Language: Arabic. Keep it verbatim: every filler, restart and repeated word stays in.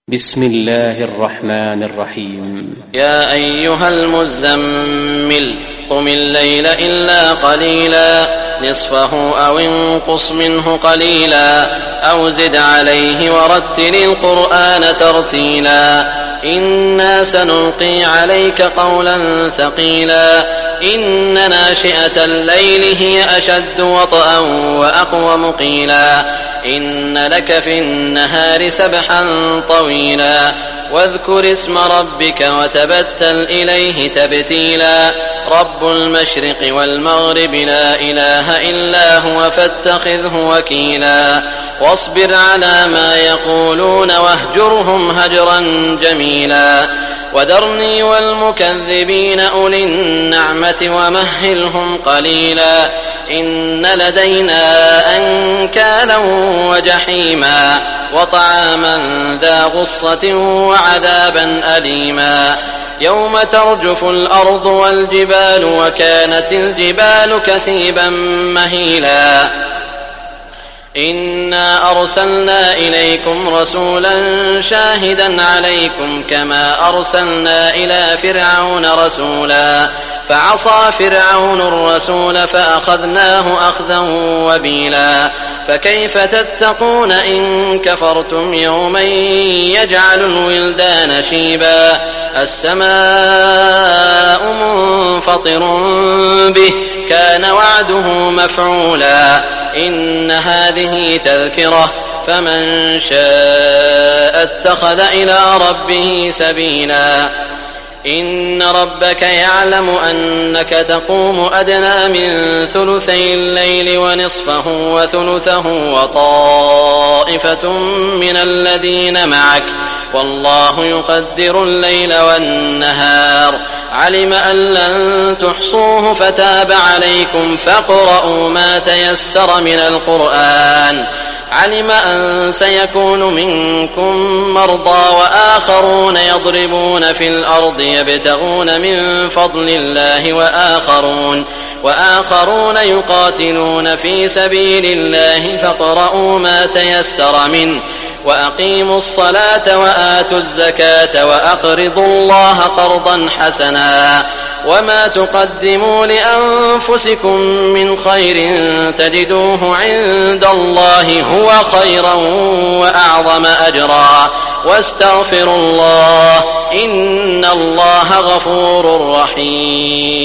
بسم الله الرحمن الرحيم. يا أيها المزمل قم الليل إلا قليلا نصفه أو انقص منه قليلا أو زد عليه ورتل القرآن ترتيلا إنا سنلقي عليك قولا ثقيلا إن ناشئة الليل هي أشد وطئا وأقوم قيلا إن لك في النهار سبحا طويلا واذكر اسم ربك وتبتل إليه تبتيلا رب المشرق والمغرب لا إله إلا هو فاتخذه وكيلا واصبر على ما يقولون واهجرهم هجرا جميلا وذرني والمكذبين أولي النعمة ومهلهم قليلا إن لدينا أنكالا وجحيما وطعاما ذا غصة وعذابا أليما يوم ترجف الأرض والجبال وكانت الجبال كثيبا مهيلا إنا أرسلنا إليكم رسولا شاهدا عليكم كما أرسلنا إلى فرعون رسولا فعصى فرعون الرسول فأخذناه أخذا وبيلا فكيف تتقون إن كفرتم يوما يجعل الولدان شيبا السماء منفطر به كان وعده مفعولا إن هذه تذكرة فمن شاء اتخذ إلى ربه سبيلا إن ربك يعلم أنك تقوم أدنى من ثلثي الليل ونصفه وثلثه وطائفة من الذين معك والله يقدر الليل والنهار علم أن لن تحصوه فتاب عليكم فاقرؤوا ما تيسر من القرآن علم أن سيكون منكم مرضى وآخرون يضربون في الأرض يبتغون من فضل الله وآخرون, وآخرون يقاتلون في سبيل الله فاقرؤوا ما تيسر منه وأقيموا الصلاة وآتوا الزكاة وأقرضوا الله قرضا حسنا وما تقدموا لأنفسكم من خير تجدوه عند الله هو خيرا وأعظم أجرا واستغفروا الله إن الله غفور رحيم.